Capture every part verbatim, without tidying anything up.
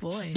boy.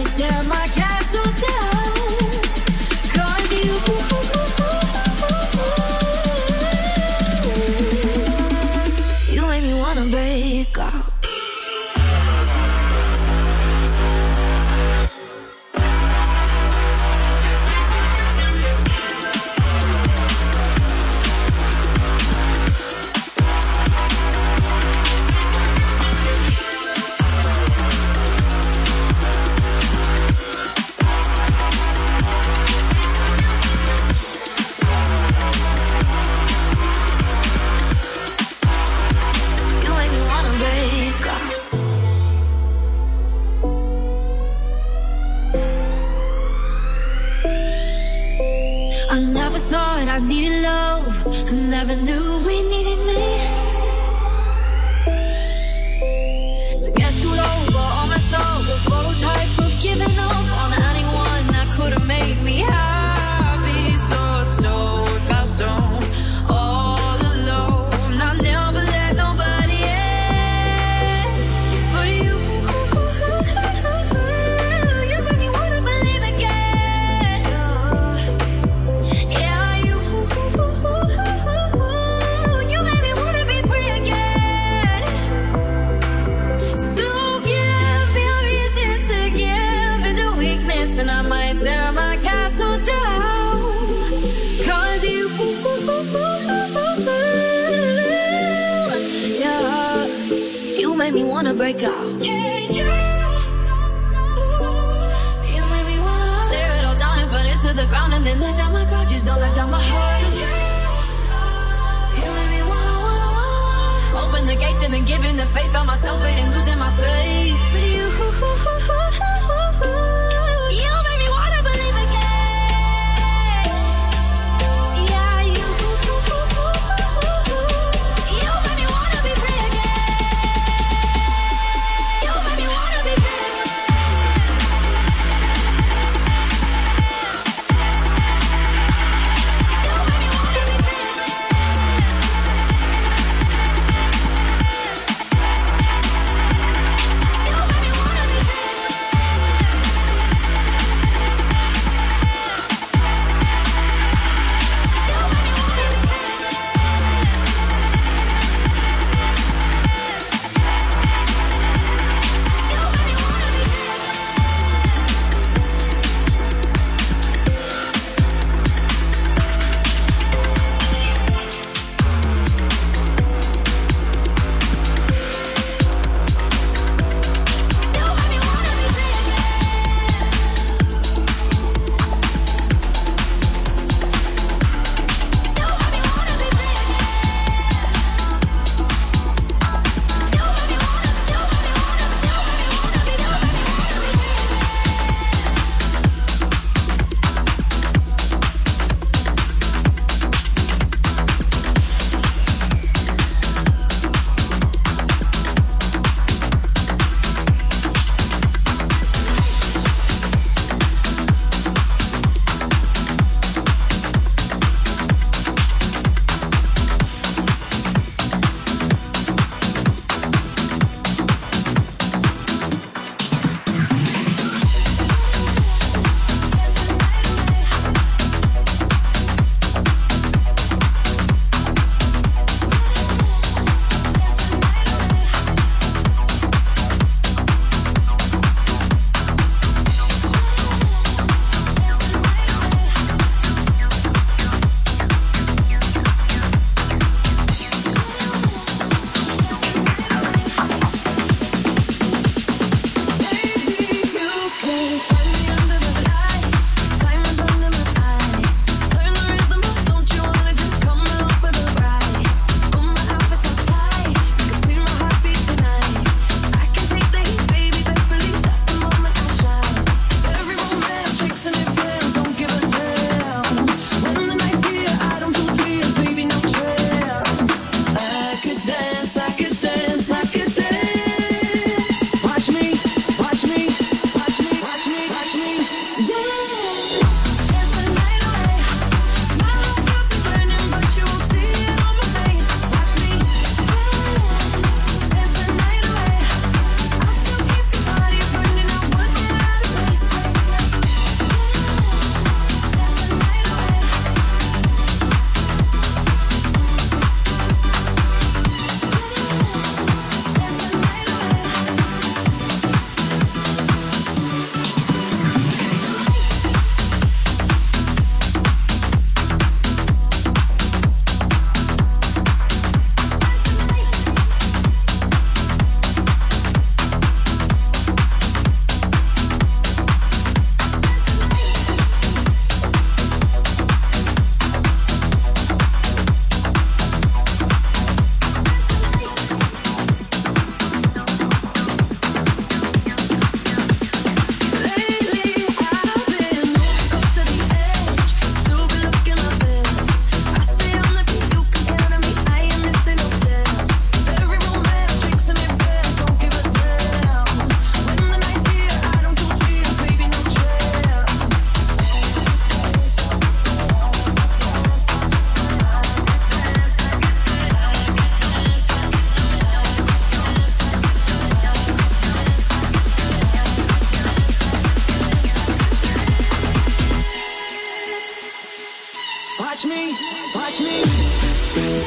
tear my castle down. 'Cause you, you make me wanna break out. I never thought I needed love. I never knew we needed me. To get screwed over, all messed up, the prototype of giving up on anyone that could have made me happy. So stone by stone, all alone. I never let nobody in, but you, you made me wanna believe again. Yeah, you, you made me wanna be free again. So give me a reason to give into weakness, and I might tear my castle down. 'Cause you, yeah, you made me wanna break out. Yeah, you, you made me wanna tear it all down and burn it to the ground, and then let down my guard. Just don't let down my heart. You made me wanna, wanna, wanna open the gate and then giving the faith. Found myself fading, losing my faith. But you, you made me wanna believe again. Yeah, you, you made me wanna be free again. You made me wanna be free again. You made me wanna be free again. You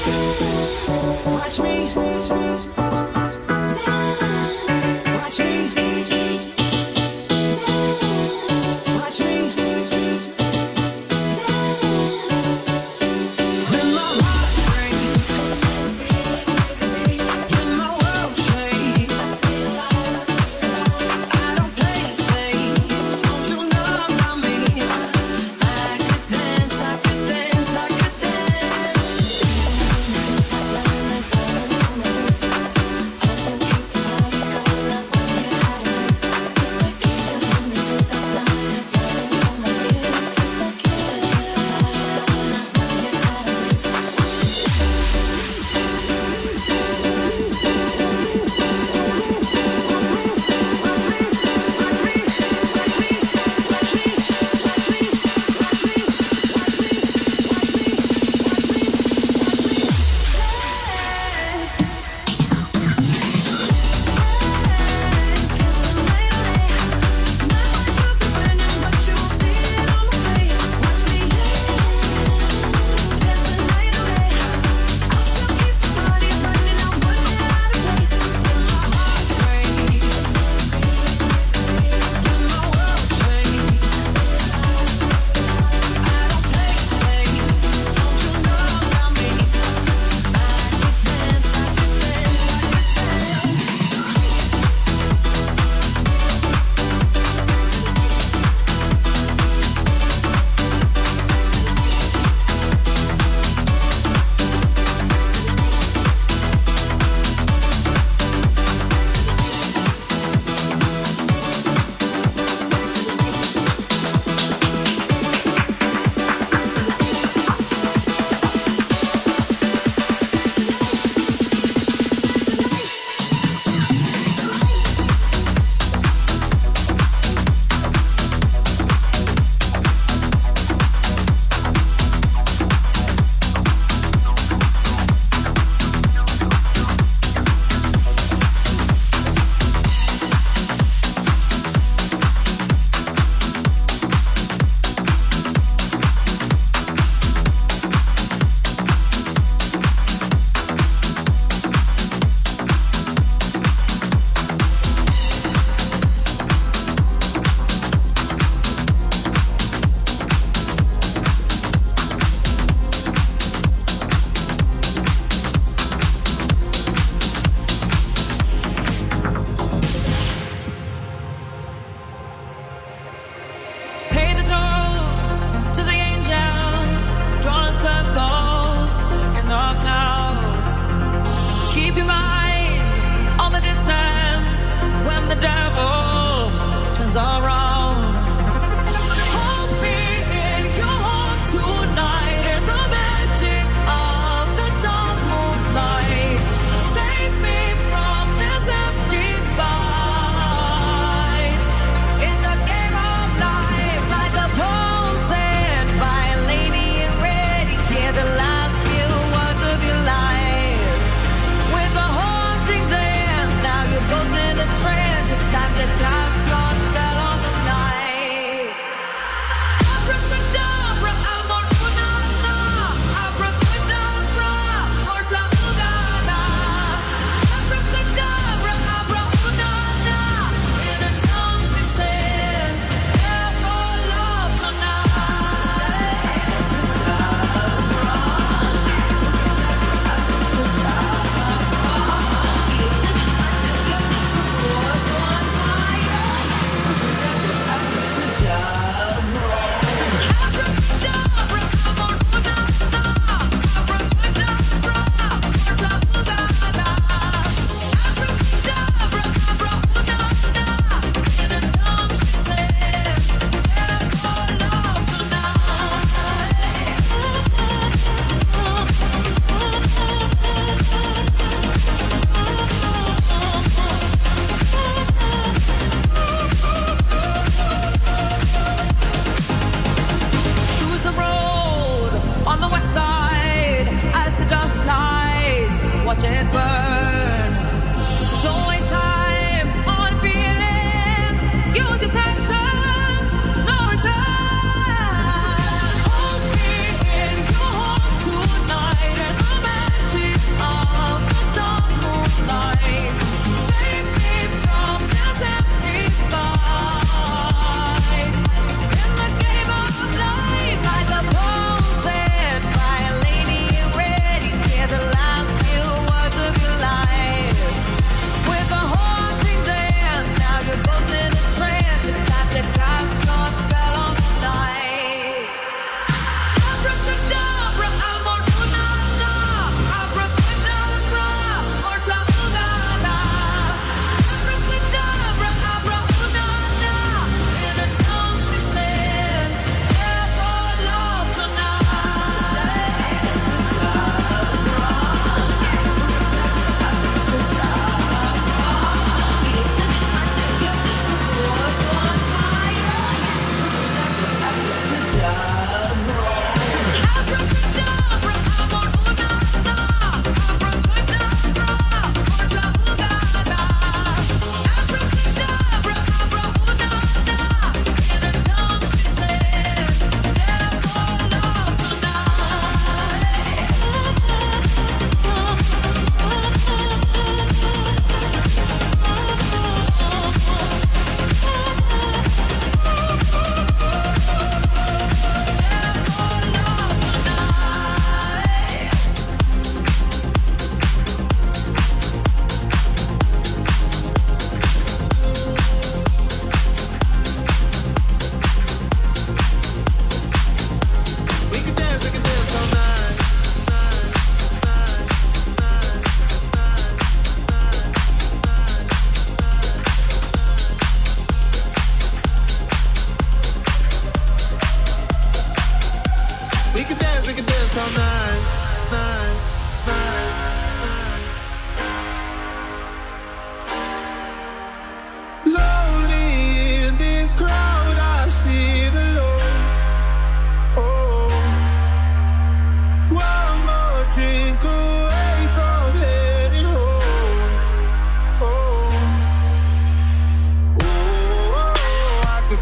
With the whole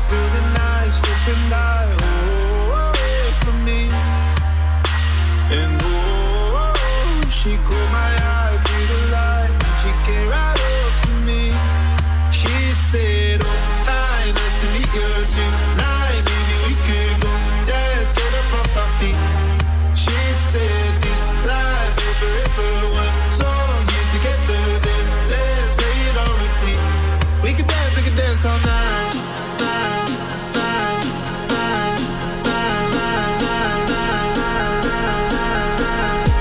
through the night, stripping light away from me. And oh, she caught my eye through the light. She came right up to me. She said, oh, hi, nice to meet you tonight. Maybe we could go dance, get up off our feet. She said, this life is forever. One song here together, then let's play it on repeat. We can dance, we can dance all night. Night, night, night, night, night, night, night, night, night, night.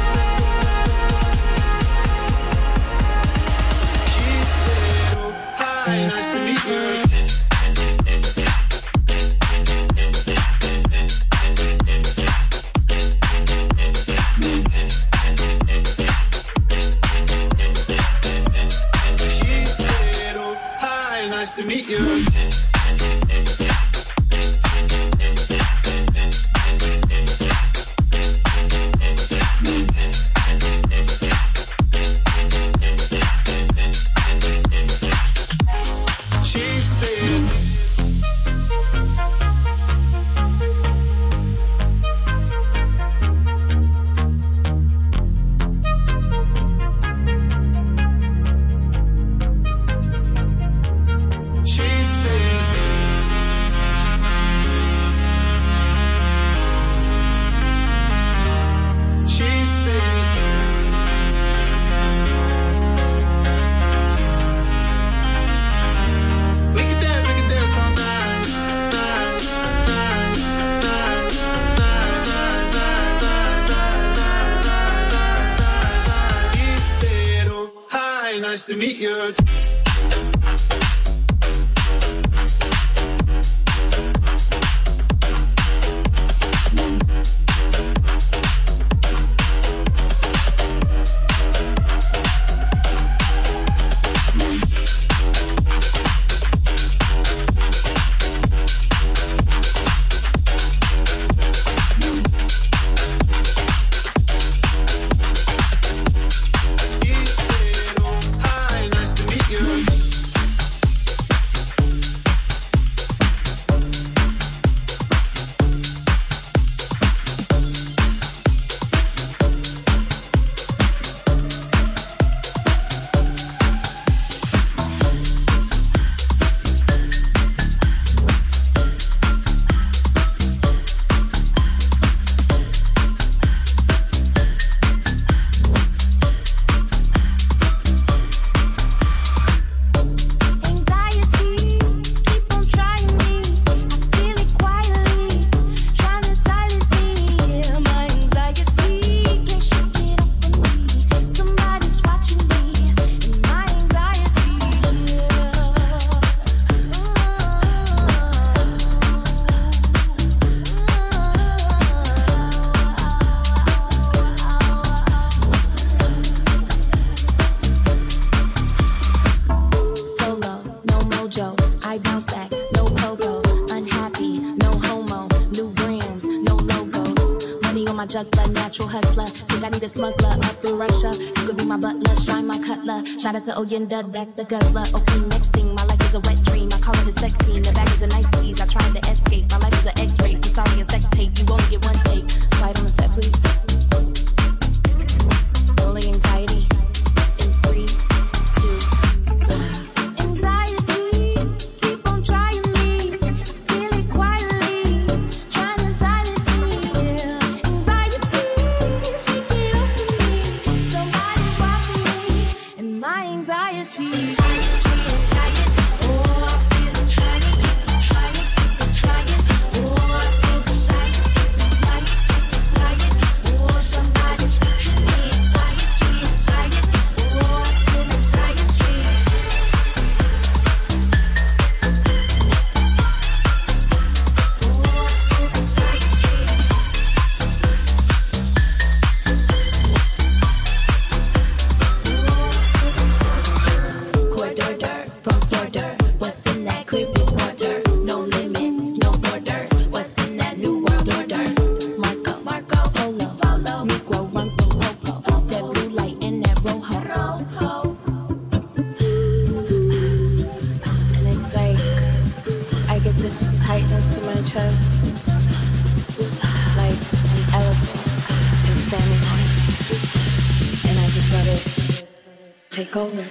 She said, oh, hi, nice to meet you. Nice to meet you. She said, nice to meet you. juggler, natural hustler. Think I need a smuggler up in Russia. You could be my butler, shine my cutler. Shout out to Oyenda, that's the guzzler. Okay, next thing, my life is a wet dream. I call it a sex scene. The bag is a nice tease. I tried to escape. My life is an X-ray. I'm sorry, a sex tape. You only get one take. Quiet on the set, please. Rolling anxiety. In three, two, one. Anxiety, anxiety, anxiety. going.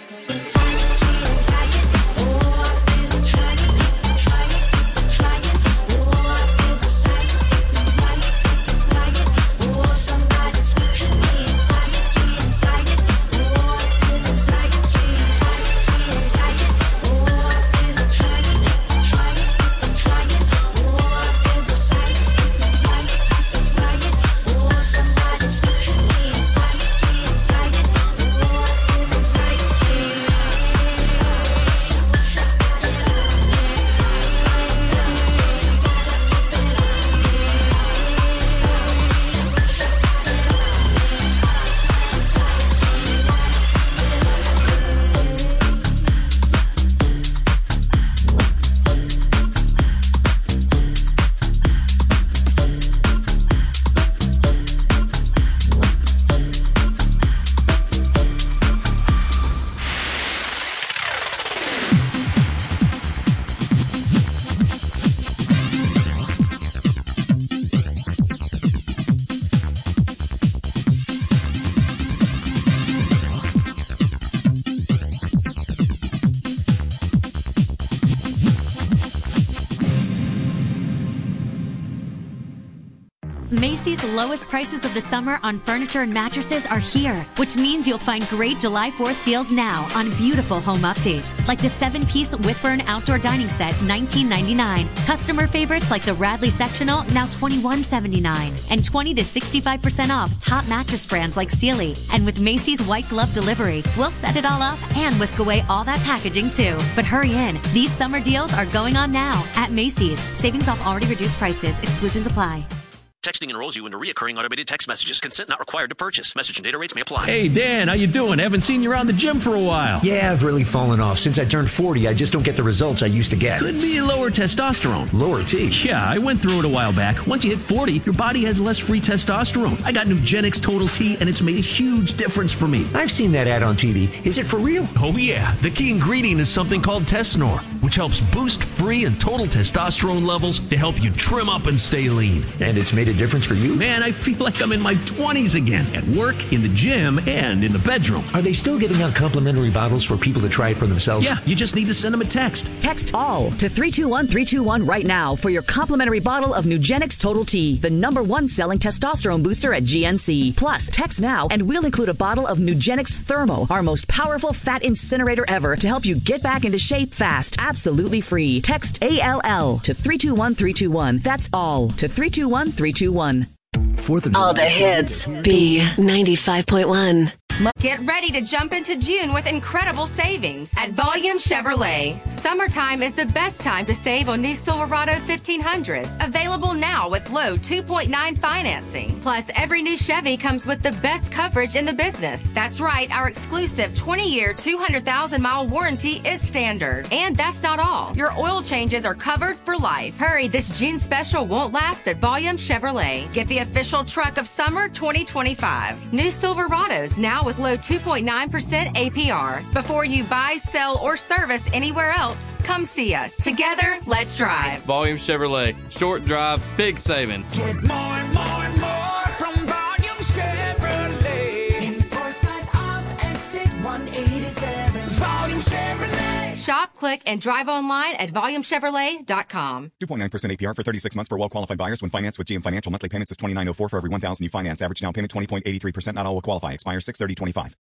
Macy's lowest prices of the summer on furniture and mattresses are here, which means you'll find great July fourth deals now on beautiful home updates, like the seven-piece Whitburn outdoor dining set, nineteen ninety-nine. Customer favorites like the Radley sectional, now twenty-one seventy-nine, and twenty to sixty-five percent off top mattress brands like Sealy. And with Macy's white glove delivery, we'll set it all up and whisk away all that packaging too. But hurry in, these summer deals are going on now at Macy's. Savings off already reduced prices. Exclusions apply. Texting enrolls you into recurring automated text messages. Consent not required to purchase. Message and data rates may apply. Hey, Dan, how you doing? Haven't seen you around the gym for a while. Yeah, I've really fallen off. Since I turned forty, I just don't get the results I used to get. Could be lower testosterone. Lower T? Yeah, I went through it a while back. Once you hit forty, your body has less free testosterone. I got Nugenix Total T, and it's made a huge difference for me. I've seen that ad on T V. Is it for real? Oh, yeah. The key ingredient is something called Tesnor, which helps boost free and total testosterone levels to help you trim up and stay lean. And it's made a difference for you? Man, I feel like I'm in my twenties again, at work, in the gym, and in the bedroom. Are they still giving out complimentary bottles for people to try it for themselves? Yeah, you just need to send them a text. Text ALL to three two one three two one right now for your complimentary bottle of Nugenix Total T, the number one selling testosterone booster at G N C. Plus, text now and we'll include a bottle of Nugenix Thermo, our most powerful fat incinerator ever, to help you get back into shape fast, absolutely free. Text A L L to three two one three two one. That's ALL to three two one three two one. Fourth of All the hits. B ninety-five point one. Get ready to jump into June with incredible savings at Volume Chevrolet. Summertime is the best time to save on new Silverado fifteen hundreds. Available now with low two point nine financing. Plus, every new Chevy comes with the best coverage in the business. That's right, our exclusive twenty-year, two hundred thousand mile warranty is standard. And that's not all. Your oil changes are covered for life. Hurry, this June special won't last at Volume Chevrolet. Get the official truck of summer twenty twenty-five. New Silverados now with low two point nine percent A P R. Before you buy, sell, or service anywhere else, come see us. Together, let's drive. Volume Chevrolet. Short drive, big savings. Get more and more and more from Volume Chevrolet. In Forsyth off exit one eighty-seven. Volume Chevrolet. Shop, click, and drive online at volume chevrolet dot com. two point nine percent A P R for thirty-six months for well-qualified buyers when financed with G M Financial. Monthly payments is twenty-nine oh four for every one thousand you finance. Average down payment twenty point eight three percent. Not all will qualify. Expires six thirty twenty-five.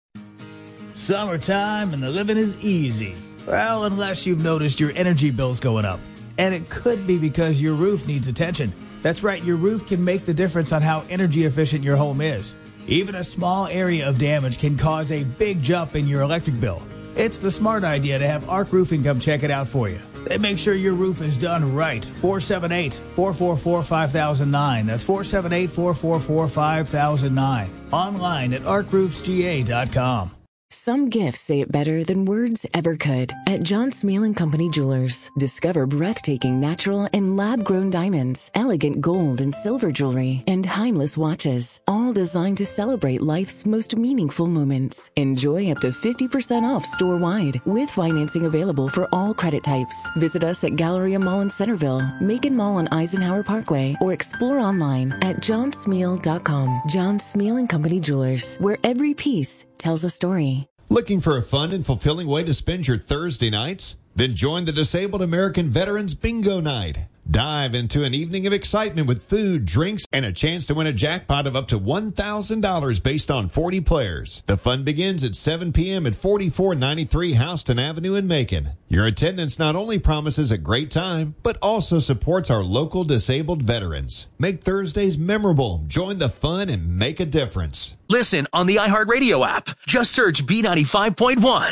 Summertime and the living is easy. Well, unless you've noticed your energy bills going up. And it could be because your roof needs attention. That's right, your roof can make the difference on how energy efficient your home is. Even a small area of damage can cause a big jump in your electric bill. It's the smart idea to have Arc Roofing come check it out for you. They make sure your roof is done right. four seven eight, four four four, five thousand nine. That's four seven eight, four four four, five thousand nine. Online at arc roofs g a dot com. Some gifts say it better than words ever could. At John Smeal and Company Jewelers, discover breathtaking natural and lab-grown diamonds, elegant gold and silver jewelry, and timeless watches, all designed to celebrate life's most meaningful moments. Enjoy up to fifty percent off store-wide, with financing available for all credit types. Visit us at Galleria Mall in Centerville, Macon Mall on Eisenhower Parkway, or explore online at john smeal dot com. John Smeal and Company Jewelers, where every piece tells a story. Looking for a fun and fulfilling way to spend your Thursday nights? Then join the Disabled American Veterans Bingo Night. Dive into an evening of excitement with food, drinks, and a chance to win a jackpot of up to one thousand dollars based on forty players. The fun begins at seven p.m. at forty-four ninety-three Houston Avenue in Macon. Your attendance not only promises a great time, but also supports our local disabled veterans. Make Thursdays memorable. Join the fun and make a difference. Listen on the iHeartRadio app. Just search B ninety-five point one.